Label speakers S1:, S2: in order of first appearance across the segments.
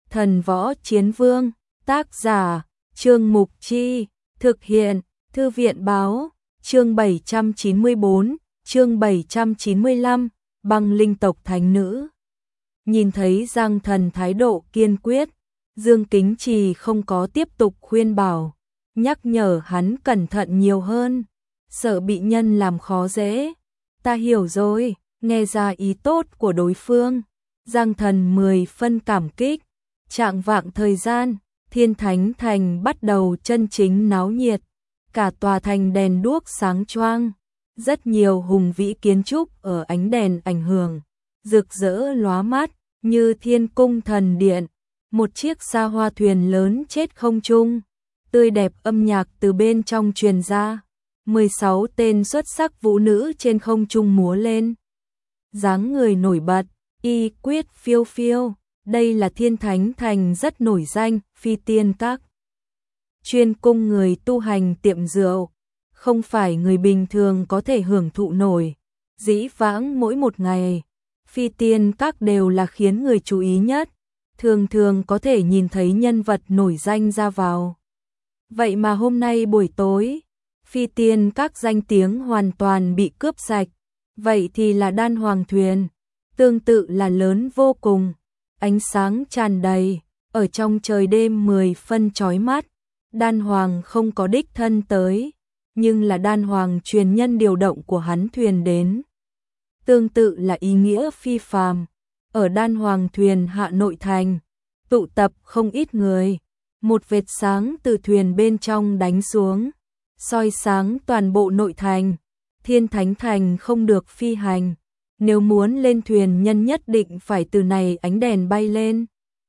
S1: Thần võ chiến vương, tác giả, Trương Mục Chi, thực hiện, Thư viện báo, chương 794, chương 795, băng linh tộc thánh nữ. Nhìn thấy Giang Thần thái độ kiên quyết, Dương Kính Trì không có tiếp tục khuyên bảo, nhắc nhở hắn cẩn thận nhiều hơn, sợ bị nhân làm khó dễ. Ta hiểu rồi, nghe ra ý tốt của đối phương. Giang Thần 10 phân cảm kích. Trạng vạng thời gian, Thiên Thánh Thành bắt đầu chân chính náo nhiệt, cả tòa thành đèn đuốc sáng choang, rất nhiều hùng vĩ kiến trúc ở ánh đèn ảnh hưởng, rực rỡ lóa mắt, như Thiên Cung Thần Điện, một chiếc xa hoa thuyền lớn chết không trung, tươi đẹp âm nhạc từ bên trong truyền ra, 16 tên xuất sắc vũ nữ trên không trung múa lên. Dáng người nổi bật, y quyết phiêu phiêu. Đây là Thiên Thánh Thành rất nổi danh, phi tiên các. Chuyên cung người tu hành tiệm rượu, không phải người bình thường có thể hưởng thụ nổi. Dĩ vãng mỗi một ngày, phi tiên các đều là khiến người chú ý nhất, thường thường có thể nhìn thấy nhân vật nổi danh ra vào. Vậy mà hôm nay buổi tối, phi tiên các danh tiếng hoàn toàn bị cướp sạch, vậy thì là Đan Hoàng Thuyền, tương tự là lớn vô cùng. Ánh sáng tràn đầy, ở trong trời đêm 10 phân chói mắt, Đan Hoàng không có đích thân tới, nhưng là Đan Hoàng truyền nhân điều động của hắn thuyền đến. Tương tự là ý nghĩa phi phàm, ở Đan Hoàng thuyền hạ nội thành, tụ tập không ít người, một vệt sáng từ thuyền bên trong đánh xuống, soi sáng toàn bộ nội thành, Thiên Thánh Thành không được phi hành. Nếu muốn lên thuyền nhân nhất định phải từ này ánh đèn bay lên.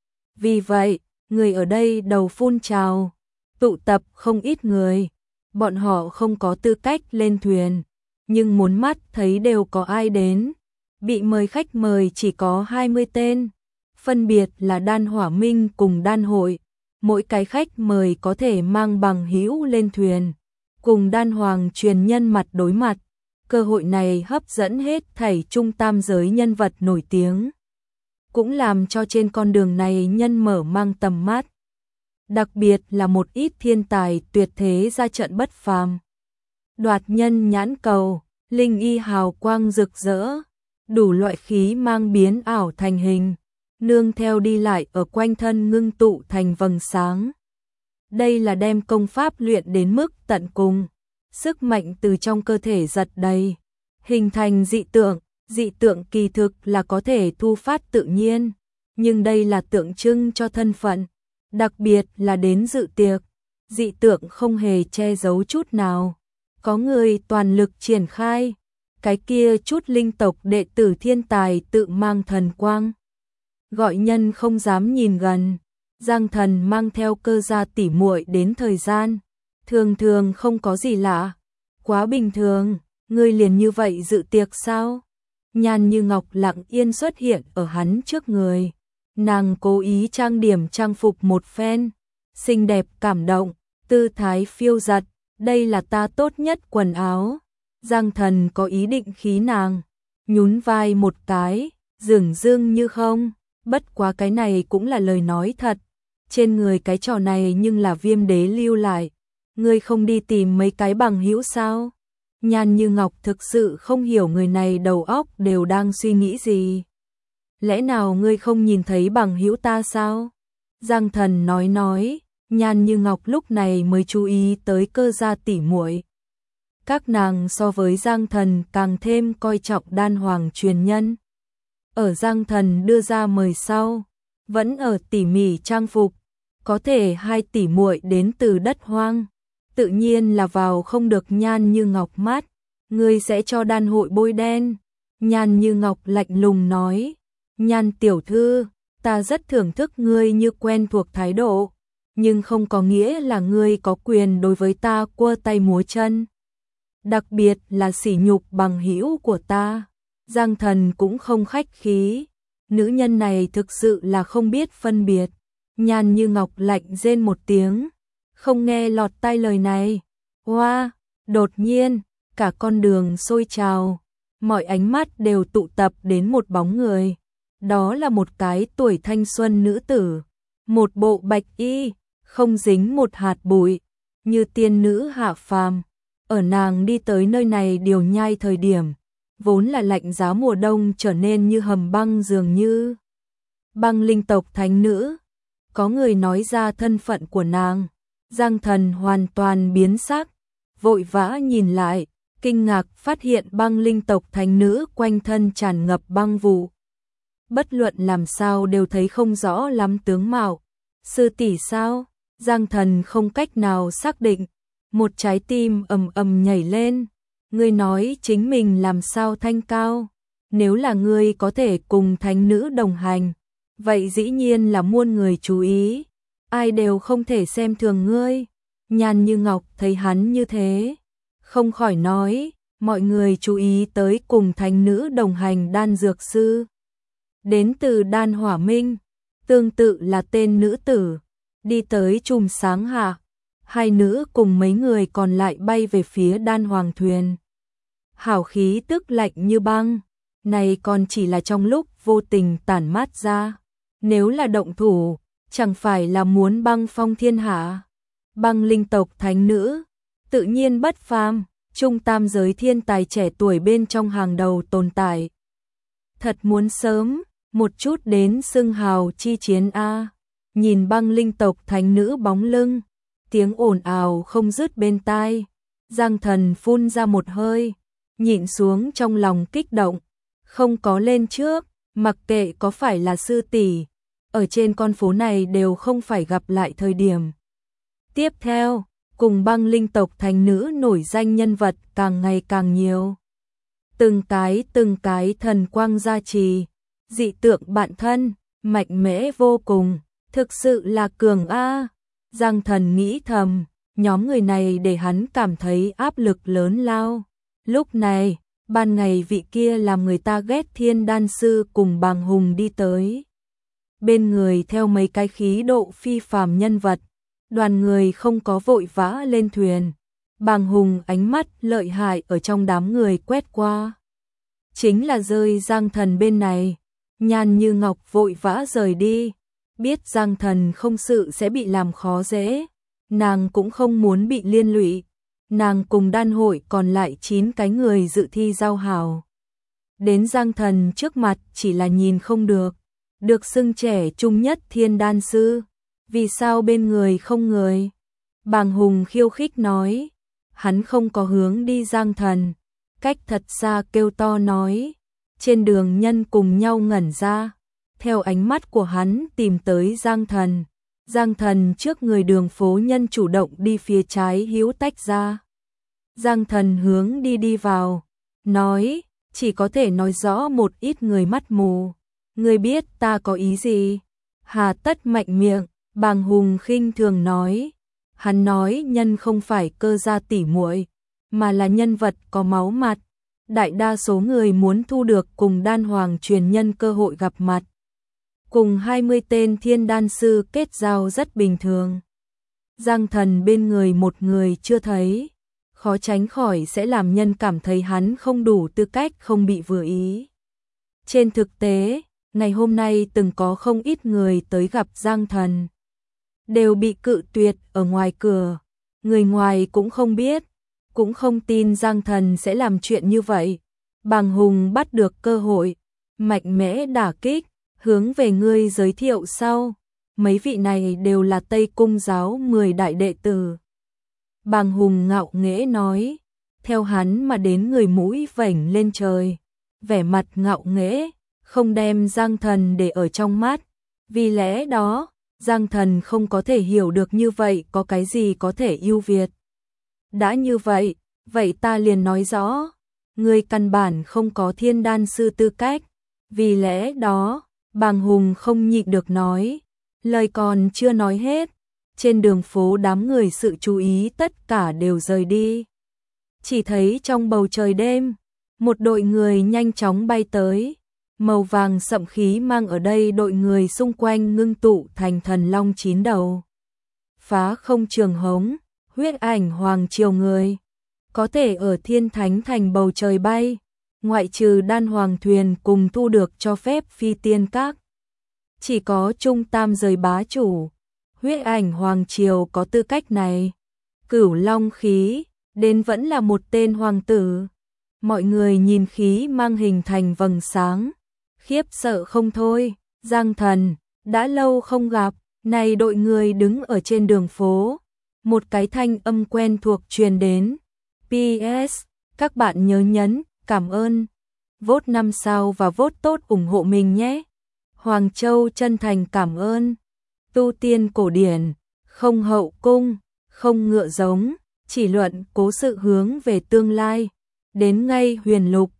S1: Vì vậy, người ở đây đầu phun trào, tụ tập không ít người. Bọn họ không có tư cách lên thuyền, nhưng muốn mắt thấy đều có ai đến. Bị mời khách mời chỉ có 20 tên, phân biệt là Đan Hỏa Minh cùng Đan Hội. Mỗi cái khách mời có thể mang bằng hữu lên thuyền, cùng Đan Hoàng truyền nhân mặt đối mặt. Cơ hội này hấp dẫn hết thảy trung tam giới nhân vật nổi tiếng, cũng làm cho trên con đường này nhân mở mang tầm mắt. Đặc biệt là một ít thiên tài tuyệt thế ra trận bất phàm. Đoạt nhân nhãn cầu, linh y hào quang rực rỡ, đủ loại khí mang biến ảo thành hình, nương theo đi lại ở quanh thân ngưng tụ thành vầng sáng. Đây là đem công pháp luyện đến mức tận cùng. Sức mạnh từ trong cơ thể giật đầy, hình thành dị tượng kỳ thực là có thể thu phát tự nhiên, nhưng đây là tượng trưng cho thân phận, đặc biệt là đến dự tiệc, dị tượng không hề che giấu chút nào, có người toàn lực triển khai, cái kia chút linh tộc đệ tử thiên tài tự mang thần quang, gọi nhân không dám nhìn gần. Giang Thần mang theo Cơ gia tỷ muội đến thời gian thường thường không có gì lạ, quá bình thường, ngươi liền như vậy dự tiệc sao? Nhan Như Ngọc lặng yên xuất hiện ở hắn trước người, nàng cố ý trang điểm trang phục một phen, xinh đẹp cảm động, tư thái phiêu giật, đây là ta tốt nhất quần áo. Giang Thần có ý định khí nàng, nhún vai một cái, dửng dưng như không, bất quá cái này cũng là lời nói thật, trên người cái trò này nhưng là Viêm Đế lưu lại. Ngươi không đi tìm mấy cái bằng hữu sao? Nhan Như Ngọc thực sự không hiểu người này đầu óc đều đang suy nghĩ gì. Lẽ nào ngươi không nhìn thấy bằng hữu ta sao? Giang Thần nói, Nhan Như Ngọc lúc này mới chú ý tới Cơ gia tỷ muội. Các nàng so với Giang Thần càng thêm coi trọng Đan Hoàng truyền nhân. Ở Giang Thần đưa ra mời sau, vẫn ở tỉ mỉ trang phục, có thể hai tỷ muội đến từ đất hoang. Tự nhiên là vào không được Nhan Như Ngọc mắt, ngươi sẽ cho Đan Hội bôi đen. Nhan Như Ngọc lạnh lùng nói, Nhan tiểu thư, ta rất thưởng thức ngươi như quen thuộc thái độ, nhưng không có nghĩa là ngươi có quyền đối với ta quơ tay múa chân. Đặc biệt là sỉ nhục bằng hữu của ta. Giang Thần cũng không khách khí, nữ nhân này thực sự là không biết phân biệt. Nhan Như Ngọc lạnh rên một tiếng, không nghe lọt tai lời này. Hoa, đột nhiên, cả con đường sôi trào, mọi ánh mắt đều tụ tập đến một bóng người. Đó là một cái tuổi thanh xuân nữ tử, một bộ bạch y, không dính một hạt bụi, như tiên nữ hạ phàm. Ở nàng đi tới nơi này điều nhai thời điểm, vốn là lạnh giá mùa đông trở nên như hầm băng dường như. Băng linh tộc thánh nữ, có người nói ra thân phận của nàng, Giang Thần hoàn toàn biến sắc, vội vã nhìn lại, kinh ngạc phát hiện băng linh tộc thánh nữ quanh thân tràn ngập băng vụ. Bất luận làm sao đều thấy không rõ lắm tướng mạo. Sư tỷ sao? Giang Thần không cách nào xác định, một trái tim ầm ầm nhảy lên. Ngươi nói chính mình làm sao thanh cao? Nếu là ngươi có thể cùng thánh nữ đồng hành, vậy dĩ nhiên là muôn người chú ý, ai đều không thể xem thường ngươi. Nhan Như Ngọc thấy hắn như thế, không khỏi nói, mọi người chú ý tới cùng thánh nữ đồng hành đan dược sư. Đến từ Đan Hỏa Minh, tương tự là tên nữ tử, đi tới chùm sáng hạ. Hai nữ cùng mấy người còn lại bay về phía Đan Hoàng thuyền. Hảo khí tức lạnh như băng, này còn chỉ là trong lúc vô tình tản mát ra. Nếu là động thủ, chẳng phải là muốn băng phong thiên hạ. Băng linh tộc thánh nữ, tự nhiên bất phàm, trung tam giới thiên tài trẻ tuổi bên trong hàng đầu tồn tại. Thật muốn sớm một chút đến xưng hào chi chiến a. Nhìn băng linh tộc thánh nữ bóng lưng, tiếng ồn ào không dứt bên tai, Giang Thần phun ra một hơi, nhịn xuống trong lòng kích động, không có lên trước, mặc kệ có phải là sư tỷ, ở trên con phố này đều không phải gặp lại thời điểm. Tiếp theo, cùng băng linh tộc thánh nữ nổi danh nhân vật càng ngày càng nhiều. Từng cái thần quang gia trì, dị tượng bạn thân, mạnh mẽ vô cùng, thực sự là cường a. Giang Thần nghĩ thầm, nhóm người này để hắn cảm thấy áp lực lớn lao. Lúc này, ban ngày vị kia làm người ta ghét thiên đan sư cùng Bàng Hùng đi tới. Bên người theo mấy cái khí độ phi phàm nhân vật, đoàn người không có vội vã lên thuyền. Bàng Hùng ánh mắt lợi hại ở trong đám người quét qua. Chính là rơi Giang Thần bên này, Nhan Như Ngọc vội vã rời đi. Biết Giang Thần không sự sẽ bị làm khó dễ, nàng cũng không muốn bị liên lụy. Nàng cùng đan hội còn lại 9 cái người dự thi giao hảo. Đến Giang Thần trước mặt chỉ là nhìn không được xưng trẻ trung nhất thiên đan sư. Vì sao bên người không người? Bàng Hùng khiêu khích nói. Hắn không có hướng đi Giang Thần, cách thật xa kêu to nói. Trên đường nhân cùng nhau ngẩn ra. Theo ánh mắt của hắn tìm tới Giang Thần. Giang Thần trước người đường phố nhân chủ động đi phía trái hữu tách ra. Giang Thần hướng đi vào, nói, chỉ có thể nói rõ một ít người mắt mù. Ngươi biết ta có ý gì? Hà tất mạnh miệng, Bàng Hùng khinh thường nói. Hắn nói nhân không phải cơ gia tỉ muội, mà là nhân vật có máu mặt. Đại đa số người muốn thu được cùng đan hoàng truyền nhân cơ hội gặp mặt. Cùng 20 tên thiên đan sư kết giao rất bình thường. Giang Thần bên người một người chưa thấy, khó tránh khỏi sẽ làm nhân cảm thấy hắn không đủ tư cách, không bị vừa ý. Trên thực tế, ngày hôm nay từng có không ít người tới gặp Giang Thần, đều bị cự tuyệt ở ngoài cửa. Người ngoài cũng không biết, cũng không tin Giang Thần sẽ làm chuyện như vậy. Bàng Hùng bắt được cơ hội, mạnh mẽ đả kích, hướng về ngươi giới thiệu sau. Mấy vị này đều là Tây Cung giáo 10 đại đệ tử. Bàng Hùng ngạo nghễ nói, theo hắn mà đến người mũi vểnh lên trời, vẻ mặt ngạo nghễ, không đem Giang Thần để ở trong mắt. Vì lẽ đó, Giang Thần không có thể hiểu được như vậy có cái gì có thể ưu việt. Đã như vậy, vậy ta liền nói rõ, ngươi căn bản không có thiên đan sư tư cách. Vì lẽ đó, Bàng Hùng không nhịn được nói, lời còn chưa nói hết. Trên đường phố đám người sự chú ý tất cả đều rời đi. Chỉ thấy trong bầu trời đêm, một đội người nhanh chóng bay tới. Màu vàng sậm khí mang ở đây đội người xung quanh ngưng tụ thành thần long 9 đầu. Phá không trường hống, huyết ảnh hoàng triều người. Có thể ở thiên thánh thành bầu trời bay, ngoại trừ đan hoàng thuyền cùng thu được cho phép phi tiên các. chỉ có trung tam giới bá chủ, Huyết Ảnh Hoàng Triều có tư cách này. Cửu Long khí, đến vẫn là một tên hoàng tử. Mọi người nhìn khí mang hình thành vầng sáng, khiếp sợ không thôi. Giang Thần, đã lâu không gặp, này đội người đứng ở trên đường phố. Một cái thanh âm quen thuộc truyền đến. PS, các bạn nhớ nhấn, cảm ơn. Vote 5 sao và vote tốt ủng hộ mình nhé. Hoàng Châu chân thành cảm ơn. Tu tiên cổ điển, không hậu cung, không ngựa giống, chỉ luận cố sự hướng về tương lai. Đến ngay huyền lục,